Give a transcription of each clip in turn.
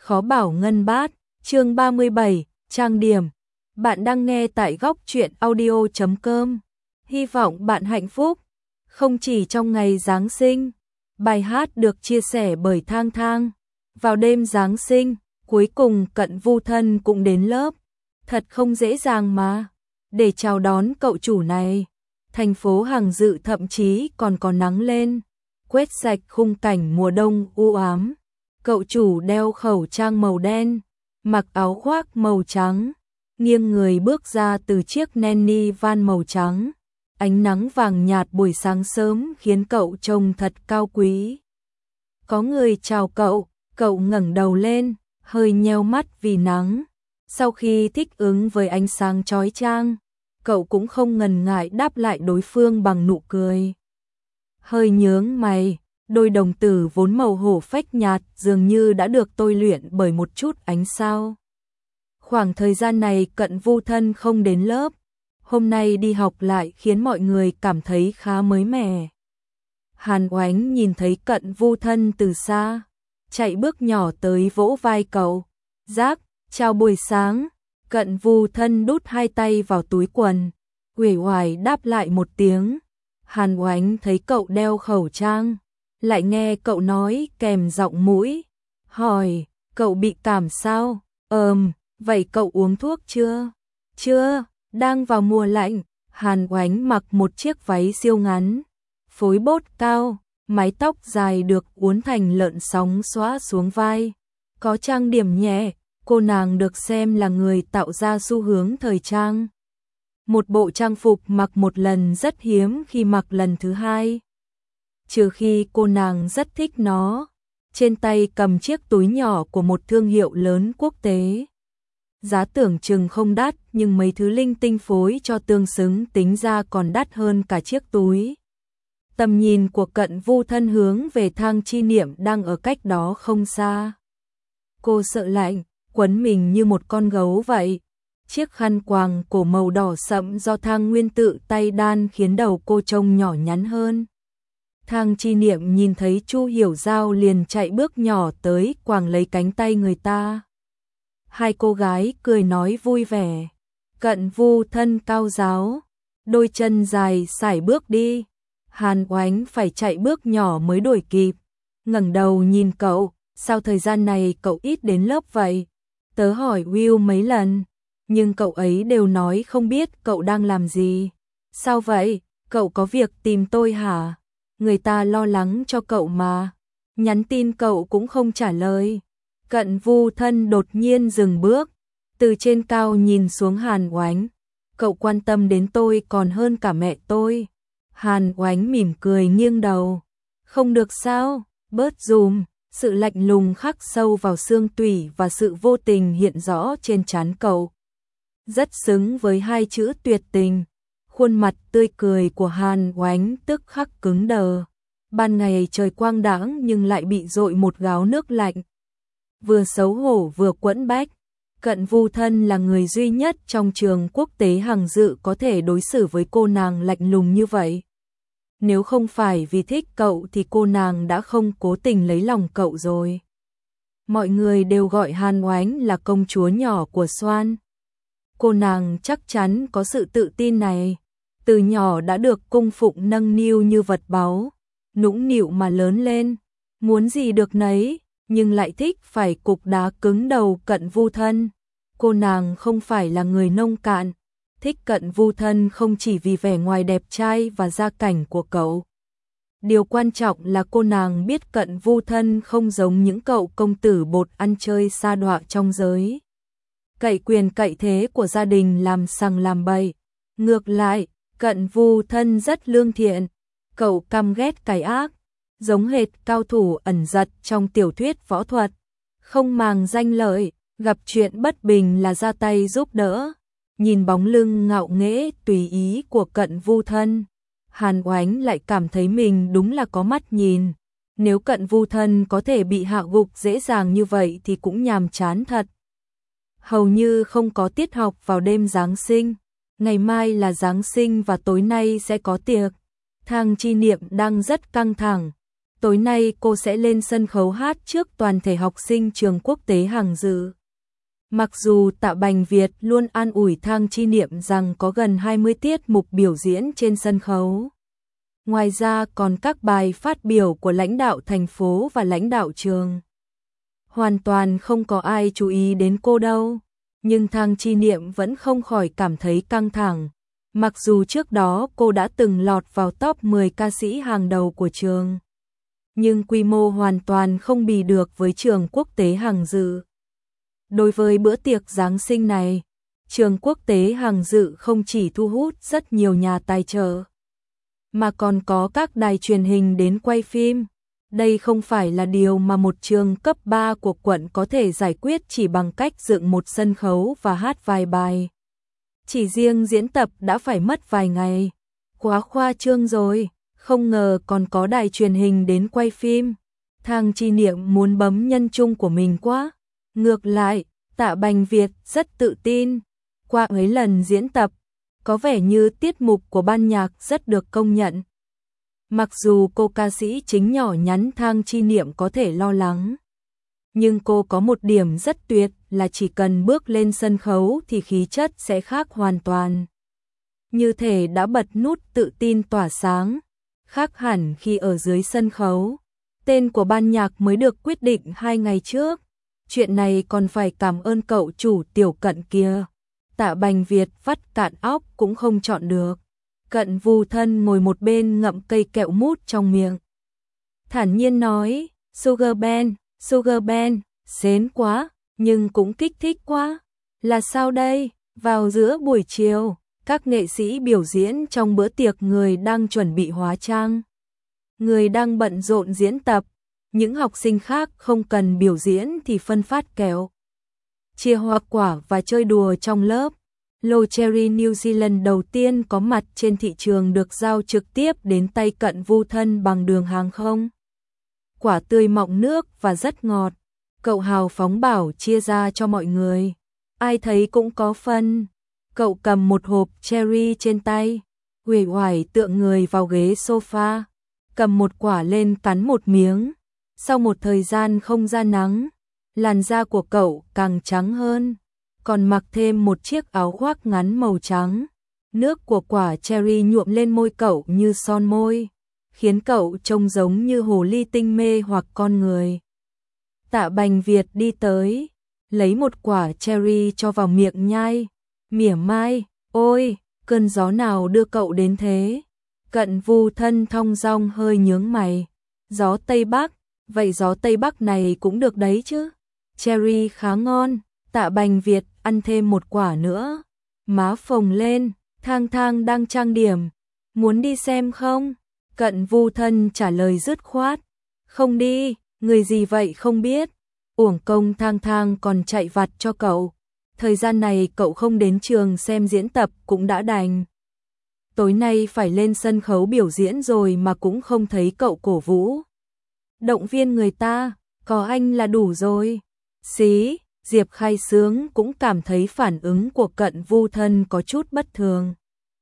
Khó bảo ngân bát, chương 37, trang điểm. Bạn đang nghe tại góc truyện audio.com. Hy vọng bạn hạnh phúc, không chỉ trong ngày Giáng sinh. Bài hát được chia sẻ bởi Thang Thang. Vào đêm Giáng sinh, cuối cùng Cận Vu Thân cũng đến lớp. Thật không dễ dàng mà. Để chào đón cậu chủ này, thành phố Hàng Dự thậm chí còn có nắng lên, quét sạch khung cảnh mùa đông u ám. Cậu chủ đeo khẩu trang màu đen, mặc áo khoác màu trắng, nghiêng người bước ra từ chiếc nanny van màu trắng. Ánh nắng vàng nhạt buổi sáng sớm khiến cậu trông thật cao quý. Có người chào cậu ngẩng đầu lên, hơi nheo mắt vì nắng. Sau khi thích ứng với ánh sáng chói chang, cậu cũng không ngần ngại đáp lại đối phương bằng nụ cười. Hơi nhướng mày, đôi đồng tử vốn màu hổ phách nhạt dường như đã được tôi luyện bởi một chút ánh sao. Khoảng thời gian này Cận Vu Thân không đến lớp, hôm nay đi học lại khiến mọi người cảm thấy khá mới mẻ. Hàn Oánh nhìn thấy Cận Vu Thân từ xa, chạy bước nhỏ tới vỗ vai cậu. Giác, chào buổi sáng. Cận Vu Thân đút hai tay vào túi quần, uể oải đáp lại một tiếng. Hàn Oánh thấy cậu đeo khẩu trang, lại nghe cậu nói kèm giọng mũi, hỏi, cậu bị cảm sao? Vậy cậu uống thuốc chưa? Chưa, đang vào mùa lạnh. Hàn Oánh mặc một chiếc váy siêu ngắn, phối bốt cao, mái tóc dài được uốn thành lợn sóng xõa xuống vai. Có trang điểm nhẹ, cô nàng được xem là người tạo ra xu hướng thời trang. Một bộ trang phục mặc một lần rất hiếm khi mặc lần thứ hai. Trừ khi cô nàng rất thích nó. Trên tay cầm chiếc túi nhỏ của một thương hiệu lớn quốc tế. Giá tưởng chừng không đắt nhưng mấy thứ linh tinh phối cho tương xứng tính ra còn đắt hơn cả chiếc túi. Tầm nhìn của Cận Vu Thân hướng về thang chi niệm đang ở cách đó không xa. Cô sợ lạnh, quấn mình như một con gấu vậy. Chiếc khăn quàng cổ màu đỏ sẫm do Thang Nguyên tự tay đan khiến đầu cô trông nhỏ nhắn hơn. Thang chi niệm nhìn thấy Chu Hiểu Giao liền chạy bước nhỏ tới quàng lấy cánh tay người ta. Hai cô gái cười nói vui vẻ. Cận Vu Thân cao ráo, đôi chân dài sải bước đi. Hàn Oánh phải chạy bước nhỏ mới đuổi kịp. Ngẩng đầu nhìn cậu, sao thời gian này cậu ít đến lớp vậy? Tớ hỏi Will mấy lần, nhưng cậu ấy đều nói không biết cậu đang làm gì. Sao vậy? Cậu có việc tìm tôi hả? Người ta lo lắng cho cậu mà. Nhắn tin cậu cũng không trả lời. Cận Vu Thân đột nhiên dừng bước, từ trên cao nhìn xuống Hàn Oánh. Cậu quan tâm đến tôi còn hơn cả mẹ tôi. Hàn Oánh mỉm cười nghiêng đầu. Không được sao? Bớt dùm. Sự lạnh lùng khắc sâu vào xương tủy và sự vô tình hiện rõ trên trán cậu. Rất xứng với hai chữ tuyệt tình. Khuôn mặt tươi cười của Hàn Oánh tức khắc cứng đờ. Ban ngày trời quang đãng nhưng lại bị dội một gáo nước lạnh. Vừa xấu hổ vừa quẫn bách. Cận Vu Thân là người duy nhất trong trường quốc tế Hàng Dự có thể đối xử với cô nàng lạnh lùng như vậy. Nếu không phải vì thích cậu thì cô nàng đã không cố tình lấy lòng cậu rồi. Mọi người đều gọi Hàn Oánh là công chúa nhỏ của Soan. Cô nàng chắc chắn có sự tự tin này. Từ nhỏ đã được cung phụng nâng niu như vật báu, nũng nịu mà lớn lên, muốn gì được nấy, nhưng lại thích phải cục đá cứng đầu Cận Vu Thân. Cô nàng không phải là người nông cạn, thích Cận Vu Thân không chỉ vì vẻ ngoài đẹp trai và gia cảnh của cậu. Điều quan trọng là cô nàng biết Cận Vu Thân không giống những cậu công tử bột ăn chơi sa đọa trong giới. Cậy quyền cậy thế của gia đình làm sằng làm bậy. Ngược lại, Cận Vu Thân rất lương thiện. Cậu căm ghét cái ác, giống hệt cao thủ ẩn giật trong tiểu thuyết võ thuật. Không màng danh lợi, gặp chuyện bất bình là ra tay giúp đỡ. Nhìn bóng lưng ngạo nghễ tùy ý của Cận Vu Thân, Hàn Oánh lại cảm thấy mình đúng là có mắt nhìn. Nếu Cận Vu Thân có thể bị hạ gục dễ dàng như vậy thì cũng nhàm chán thật. Hầu như không có tiết học vào đêm Giáng sinh. Ngày mai là Giáng sinh và tối nay sẽ có tiệc. Thang chi niệm đang rất căng thẳng. Tối nay cô sẽ lên sân khấu hát trước toàn thể học sinh trường quốc tế Hàng Dự. Mặc dù Tạ Bành Việt luôn an ủi Thang Chi Niệm rằng có gần 20 tiết mục biểu diễn trên sân khấu. Ngoài ra còn các bài phát biểu của lãnh đạo thành phố và lãnh đạo trường. Hoàn toàn không có ai chú ý đến cô đâu. Nhưng Thang Chi Niệm vẫn không khỏi cảm thấy căng thẳng. Mặc dù trước đó cô đã từng lọt vào top 10 ca sĩ hàng đầu của trường. Nhưng quy mô hoàn toàn không bì được với trường quốc tế Hàng Dự. Đối với bữa tiệc Giáng sinh này, trường quốc tế Hàng Dự không chỉ thu hút rất nhiều nhà tài trợ, mà còn có các đài truyền hình đến quay phim. Đây không phải là điều mà một trường cấp 3 của quận có thể giải quyết chỉ bằng cách dựng một sân khấu và hát vài bài. Chỉ riêng diễn tập đã phải mất vài ngày. Quá khoa trương rồi, không ngờ còn có đài truyền hình đến quay phim. Thang Chi Niệm muốn bấm nhân chung của mình quá. Ngược lại, Tạ Bành Việt rất tự tin. Qua mấy lần diễn tập, có vẻ như tiết mục của ban nhạc rất được công nhận. Mặc dù cô ca sĩ chính nhỏ nhắn Thang Chi Niệm có thể lo lắng, nhưng cô có một điểm rất tuyệt là chỉ cần bước lên sân khấu thì khí chất sẽ khác hoàn toàn. Như thể đã bật nút tự tin tỏa sáng, khác hẳn khi ở dưới sân khấu. Tên của ban nhạc mới được quyết định 2 ngày trước. Chuyện này còn phải cảm ơn cậu chủ Tiểu Cận kia. Tạ Bành Việt vắt cạn óc cũng không chọn được. Cận Vu Thân ngồi một bên ngậm cây kẹo mút trong miệng. Thản nhiên nói, Sugar Band, xến quá, nhưng cũng kích thích quá. Là sao đây? Vào giữa buổi chiều, các nghệ sĩ biểu diễn trong bữa tiệc, người đang chuẩn bị hóa trang, người đang bận rộn diễn tập. Những học sinh khác không cần biểu diễn thì phân phát kẹo, chia hoa quả và chơi đùa trong lớp. Lô cherry New Zealand đầu tiên có mặt trên thị trường được giao trực tiếp đến tay Cận Vu Thân bằng đường hàng không. Quả tươi mọng nước và rất ngọt. Cậu hào phóng bảo chia ra cho mọi người. Ai thấy cũng có phân. Cậu cầm một hộp cherry trên tay, uể oải tựa người vào ghế sofa, cầm một quả lên cắn một miếng. Sau một thời gian không ra nắng, làn da của cậu càng trắng hơn, còn mặc thêm một chiếc áo khoác ngắn màu trắng. Nước của quả cherry nhuộm lên môi cậu như son môi, khiến cậu trông giống như hồ ly tinh mê hoặc con người. Tạ Bành Việt đi tới, lấy một quả cherry cho vào miệng nhai, mỉa mai, ôi, cơn gió nào đưa cậu đến thế? Cận Vu Thân thong dong hơi nhướng mày, gió Tây Bắc, vậy gió Tây Bắc này cũng được đấy chứ. Cherry khá ngon. Tạ Bành Việt ăn thêm một quả nữa, má phồng lên. Thang đang trang điểm, muốn đi xem không? Cận Vu Thân trả lời dứt khoát, không đi, người gì vậy không biết. Uổng công Thang còn chạy vặt cho cậu. Thời gian này cậu không đến trường xem diễn tập cũng đã đành. Tối nay phải lên sân khấu biểu diễn rồi mà cũng không thấy cậu cổ vũ, động viên người ta, có anh là đủ rồi. Xí, Diệp Khai Sướng cũng cảm thấy phản ứng của Cận Vu Thân có chút bất thường.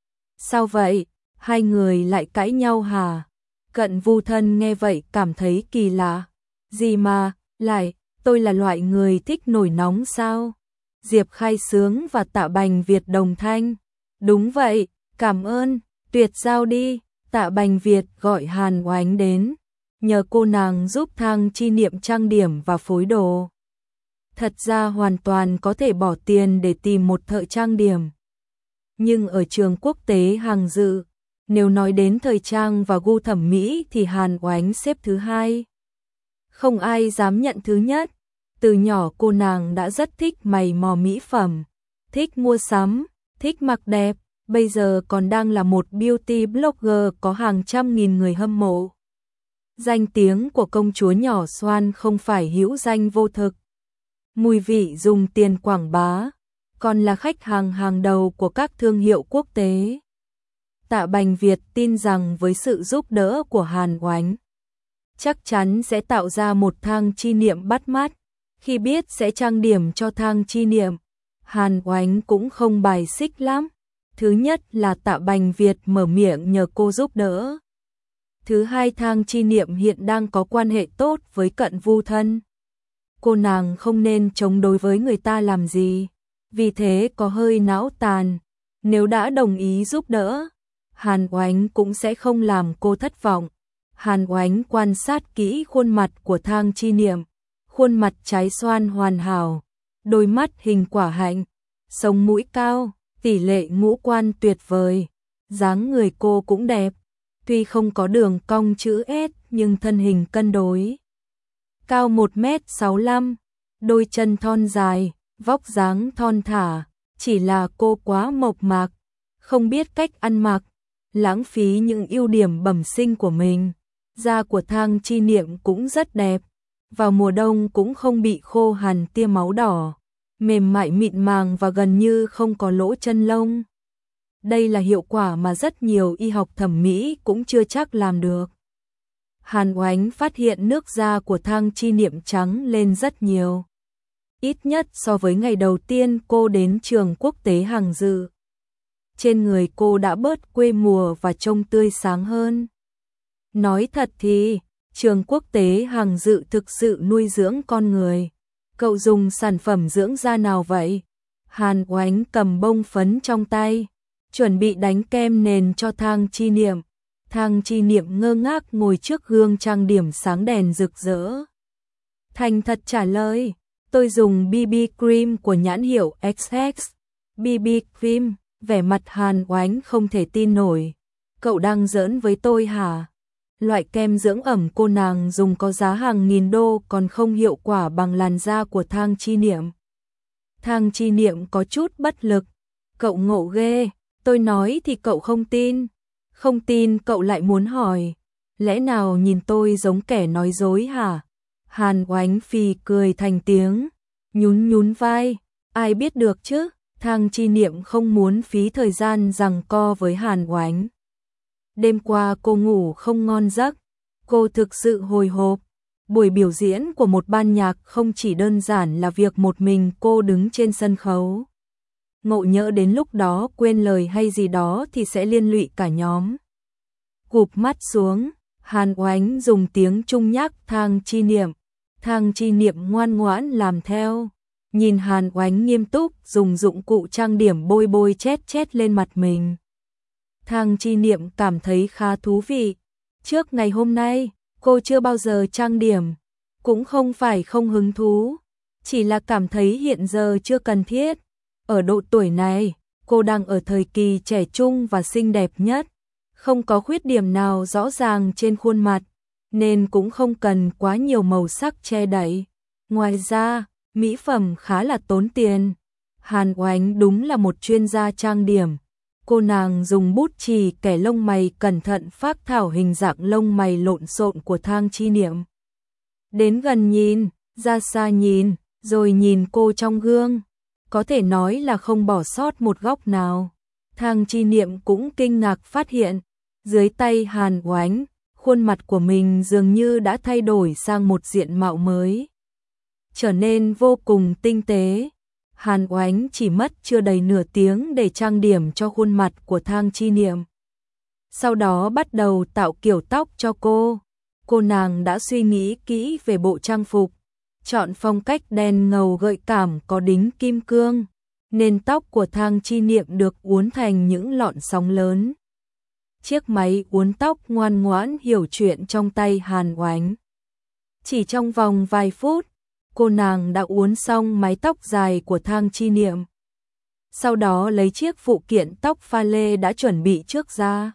Sao vậy? Hai người lại cãi nhau hả? Cận Vu Thân nghe vậy cảm thấy kỳ lạ. Gì mà, lại, tôi là loại người thích nổi nóng sao? Diệp Khai Sướng và Tạ Bành Việt đồng thanh. Đúng vậy, cảm ơn, tuyệt giao đi. Tạ Bành Việt gọi Hàn Oánh đến, nhờ cô nàng giúp Thang Chi Niệm trang điểm và phối đồ. Thật ra hoàn toàn có thể bỏ tiền để tìm một thợ trang điểm. Nhưng ở trường quốc tế Hàng Dự, nếu nói đến thời trang và gu thẩm mỹ thì Hàn Oánh xếp thứ hai. Không ai dám nhận thứ nhất. Từ nhỏ cô nàng đã rất thích mày mò mỹ phẩm, thích mua sắm, thích mặc đẹp, bây giờ còn đang là một beauty blogger có hàng trăm nghìn người hâm mộ. Danh tiếng của công chúa nhỏ Xoan không phải hữu danh vô thực. Mùi vị dùng tiền quảng bá, còn là khách hàng hàng đầu của các thương hiệu quốc tế. Tạ Bành Việt tin rằng với sự giúp đỡ của Hàn Oánh, chắc chắn sẽ tạo ra một Thang Chi Niệm bắt mắt. Khi biết sẽ trang điểm cho Thang Chi Niệm, Hàn Oánh cũng không bài xích lắm. Thứ nhất là Tạ Bành Việt mở miệng nhờ cô giúp đỡ. Thứ hai, Thang Chi Niệm hiện đang có quan hệ tốt với Cận Vu Thân. Cô nàng không nên chống đối với người ta làm gì, vì thế có hơi não tàn. Nếu đã đồng ý giúp đỡ, Hàn Oánh cũng sẽ không làm cô thất vọng. Hàn Oánh quan sát kỹ khuôn mặt của Thang Chi Niệm, khuôn mặt trái xoan hoàn hảo, đôi mắt hình quả hạnh, sống mũi cao, tỷ lệ ngũ quan tuyệt vời, dáng người cô cũng đẹp, tuy không có đường cong chữ S nhưng thân hình cân đối. Cao 1m65, đôi chân thon dài, vóc dáng thon thả, chỉ là cô quá mộc mạc, không biết cách ăn mặc, lãng phí những ưu điểm bẩm sinh của mình. Da của Thang Chi Niệm cũng rất đẹp, vào mùa đông cũng không bị khô hằn tia máu đỏ, mềm mại mịn màng và gần như không có lỗ chân lông. Đây là hiệu quả mà rất nhiều y học thẩm mỹ cũng chưa chắc làm được. Hàn Oánh phát hiện nước da của Thang Chi Niệm trắng lên rất nhiều, ít nhất so với ngày đầu tiên cô đến trường quốc tế Hàng Dự. Trên người cô đã bớt quê mùa và trông tươi sáng hơn. Nói thật thì, trường quốc tế Hàng Dự thực sự nuôi dưỡng con người. Cậu dùng sản phẩm dưỡng da nào vậy? Hàn Oánh cầm bông phấn trong tay, chuẩn bị đánh kem nền cho Thang Chi Niệm. Thang Chi Niệm ngơ ngác ngồi trước gương trang điểm sáng đèn rực rỡ. Thành thật trả lời, tôi dùng BB cream của nhãn hiệu XX. BB cream, vẻ mặt Hàn Oánh không thể tin nổi. Cậu đang giỡn với tôi hả? Loại kem dưỡng ẩm cô nàng dùng có giá hàng nghìn đô còn không hiệu quả bằng làn da của Thang Chi Niệm. Thang Chi Niệm có chút bất lực. Cậu ngộ ghê, tôi nói thì cậu không tin. Không tin cậu lại muốn hỏi. Lẽ nào nhìn tôi giống kẻ nói dối hả? Hàn Oánh phì cười thành tiếng, nhún nhún vai. Ai biết được chứ? Thang Chi Niệm không muốn phí thời gian giằng co với Hàn Oánh. Đêm qua cô ngủ không ngon giấc, cô thực sự hồi hộp. Buổi biểu diễn của một ban nhạc không chỉ đơn giản là việc một mình cô đứng trên sân khấu. Ngộ nhỡ đến lúc đó quên lời hay gì đó thì sẽ liên lụy cả nhóm. Gụp mắt xuống, Hàn Oánh dùng tiếng Trung nhắc Thang Chi Niệm. Thang Chi Niệm ngoan ngoãn làm theo. Nhìn Hàn Oánh nghiêm túc dùng dụng cụ trang điểm bôi bôi chét chét lên mặt mình. Thang Chi Niệm cảm thấy khá thú vị. Trước ngày hôm nay, cô chưa bao giờ trang điểm. Cũng không phải không hứng thú, chỉ là cảm thấy hiện giờ chưa cần thiết. Ở độ tuổi này, cô đang ở thời kỳ trẻ trung và xinh đẹp nhất. Không có khuyết điểm nào rõ ràng trên khuôn mặt, nên cũng không cần quá nhiều màu sắc che đậy. Ngoài ra, mỹ phẩm khá là tốn tiền. Hàn Oánh đúng là một chuyên gia trang điểm. Cô nàng dùng bút chì kẻ lông mày cẩn thận phác thảo hình dạng lông mày lộn xộn của Thang Chi Niệm. Đến gần nhìn, ra xa nhìn, rồi nhìn cô trong gương. Có thể nói là không bỏ sót một góc nào. Thang Chi Niệm cũng kinh ngạc phát hiện, dưới tay Hàn Oánh, khuôn mặt của mình dường như đã thay đổi sang một diện mạo mới. Trở nên vô cùng tinh tế. Hàn Oánh chỉ mất chưa đầy nửa tiếng để trang điểm cho khuôn mặt của Thang Chi Niệm. Sau đó bắt đầu tạo kiểu tóc cho cô. Cô nàng đã suy nghĩ kỹ về bộ trang phục, chọn phong cách đen ngầu gợi cảm có đính kim cương, nên tóc của Thang Chi Niệm được uốn thành những lọn sóng lớn. Chiếc máy uốn tóc ngoan ngoãn hiểu chuyện trong tay Hàn Oánh. Chỉ trong vòng vài phút, cô nàng đã uốn xong mái tóc dài của Thang Chi Niệm. Sau đó lấy chiếc phụ kiện tóc pha lê đã chuẩn bị trước ra,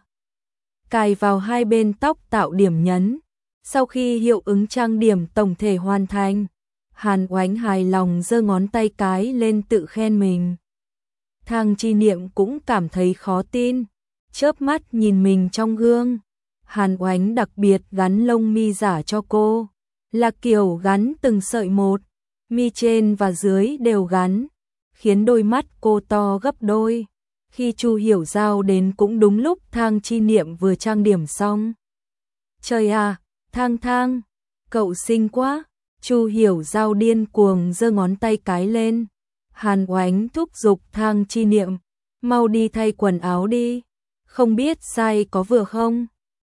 cài vào hai bên tóc tạo điểm nhấn. Sau khi hiệu ứng trang điểm tổng thể hoàn thành, Hàn Oánh hài lòng giơ ngón tay cái lên tự khen mình. Thang Chi Niệm cũng cảm thấy khó tin, chớp mắt nhìn mình trong gương. Hàn Oánh đặc biệt gắn lông mi giả cho cô, là kiểu gắn từng sợi một, mi trên và dưới đều gắn, khiến đôi mắt cô to gấp đôi. Khi Chu Hiểu Giao đến cũng đúng lúc Thang Chi Niệm vừa trang điểm xong. Trời à, Thang Thang, cậu xinh quá. Chu Hiểu Giao điên cuồng giơ ngón tay cái lên. Hàn Oánh thúc giục Thang Chi Niệm, mau đi thay quần áo đi. Không biết size có vừa không?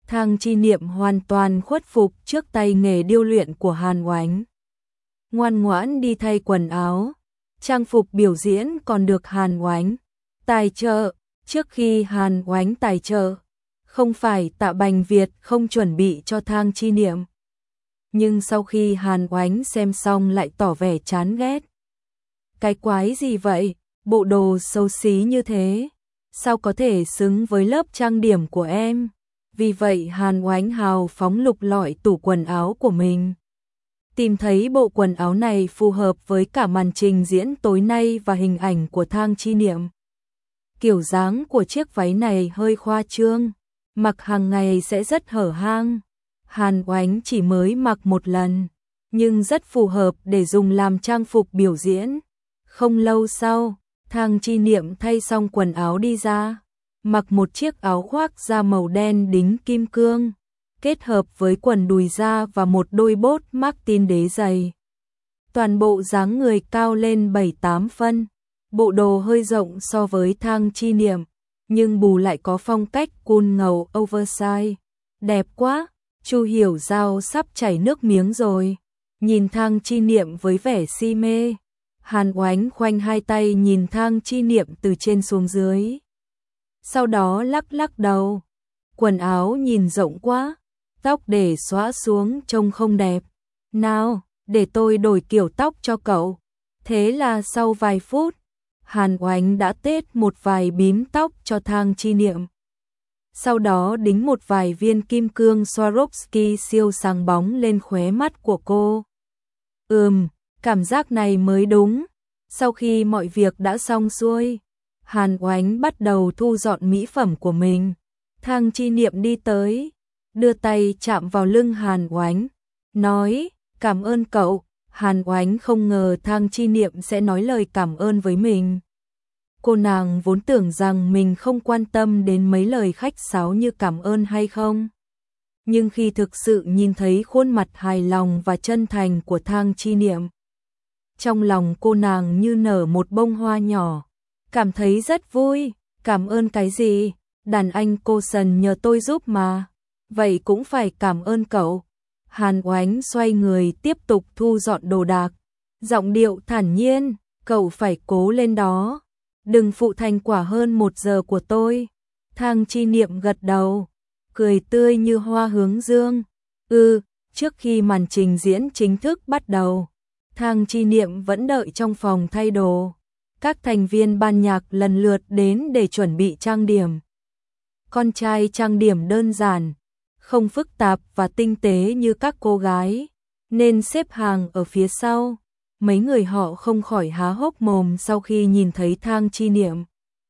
Thang Chi Niệm hoàn toàn khuất phục trước tay nghề điêu luyện của Hàn Oánh. Ngoan ngoãn đi thay quần áo, trang phục biểu diễn còn được Hàn Oánh tài trợ. Trước khi Hàn Oánh tài trợ, không phải Tạ Bành Việt không chuẩn bị cho Thang Chi Niệm. Nhưng sau khi Hàn Oánh xem xong lại tỏ vẻ chán ghét. Cái quái gì vậy, bộ đồ xấu xí như thế, sao có thể xứng với lớp trang điểm của em? Vì vậy Hàn Oánh hào phóng lục lọi tủ quần áo của mình. Tìm thấy bộ quần áo này phù hợp với cả màn trình diễn tối nay và hình ảnh của Thang Chi Niệm. Kiểu dáng của chiếc váy này hơi khoa trương, mặc hàng ngày sẽ rất hở hang. Hàn Oánh chỉ mới mặc một lần, nhưng rất phù hợp để dùng làm trang phục biểu diễn. Không lâu sau, Thang Chi Niệm thay xong quần áo đi ra, mặc một chiếc áo khoác da màu đen đính kim cương, kết hợp với quần đùi da và một đôi bốt Martin đế dày. Toàn bộ dáng người cao lên 7-8 phân, bộ đồ hơi rộng so với Thang Chi Niệm, nhưng bù lại có phong cách cool ngầu oversize. Đẹp quá, Chu Hiểu Giao sắp chảy nước miếng rồi. Nhìn Thang Chi Niệm với vẻ si mê, Hàn Oánh khoanh hai tay nhìn Thang Chi Niệm từ trên xuống dưới. Sau đó lắc lắc đầu, quần áo nhìn rộng quá, tóc để xõa xuống trông không đẹp. Nào, để tôi đổi kiểu tóc cho cậu. Thế là sau vài phút, Hàn Oánh đã tết một vài bím tóc cho Thang Chi Niệm. Sau đó đính một vài viên kim cương Swarovski siêu sáng bóng lên khóe mắt của cô. Cảm giác này mới đúng. Sau khi mọi việc đã xong xuôi, Hàn Oánh bắt đầu thu dọn mỹ phẩm của mình. Thang Chi Niệm đi tới, đưa tay chạm vào lưng Hàn Oánh, nói, cảm ơn cậu. Hàn Oánh không ngờ Thang Chi Niệm sẽ nói lời cảm ơn với mình. Cô nàng vốn tưởng rằng mình không quan tâm đến mấy lời khách sáo như cảm ơn hay không. Nhưng khi thực sự nhìn thấy khuôn mặt hài lòng và chân thành của Thang Chi Niệm, trong lòng cô nàng như nở một bông hoa nhỏ, cảm thấy rất vui. Cảm ơn cái gì? Đàn anh cô Sần nhờ tôi giúp mà. Vậy cũng phải cảm ơn cậu. Hàn Oánh xoay người tiếp tục thu dọn đồ đạc, giọng điệu thản nhiên, cậu phải cố lên đó. Đừng phụ thành quả hơn 1 giờ của tôi. Thang Chi Niệm gật đầu, cười tươi như hoa hướng dương. Trước khi màn trình diễn chính thức bắt đầu, Thang Chi Niệm vẫn đợi trong phòng thay đồ. Các thành viên ban nhạc lần lượt đến để chuẩn bị trang điểm. Con trai trang điểm đơn giản, không phức tạp và tinh tế như các cô gái, nên xếp hàng ở phía sau. Mấy người họ không khỏi há hốc mồm sau khi nhìn thấy Thang Chi Niệm.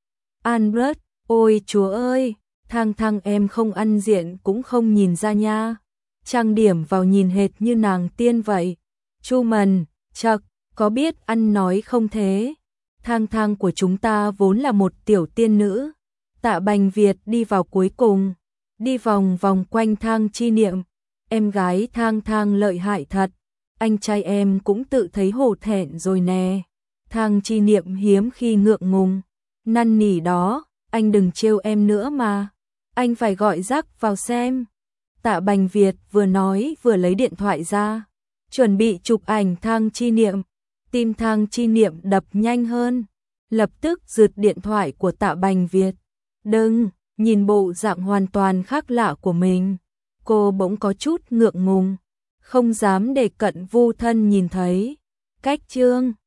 Albert, ôi chúa ơi, Thang em không ăn diện cũng không nhìn ra nha. Trang điểm vào nhìn hệt như nàng tiên vậy. Chu Mần, chậc, có biết ăn nói không thế? Thang của chúng ta vốn là một tiểu tiên nữ. Tạ Bành Việt đi vào cuối cùng, đi vòng vòng quanh Thang Chi Niệm. Em gái Thang lợi hại thật. Anh trai em cũng tự thấy hổ thẹn rồi nè. Thang Chi Niệm hiếm khi ngượng ngùng, năn nỉ đó, anh đừng trêu em nữa mà. Anh phải gọi Jack vào xem. Tạ Bành Việt vừa nói vừa lấy điện thoại ra, chuẩn bị chụp ảnh Thang Chi Niệm. Tim Thang Chi Niệm đập nhanh hơn, lập tức giật điện thoại của Tạ Bành Việt. Đừng, nhìn bộ dạng hoàn toàn khác lạ của mình, cô bỗng có chút ngượng ngùng, không dám để Cận Vu Thân nhìn thấy. Cách chương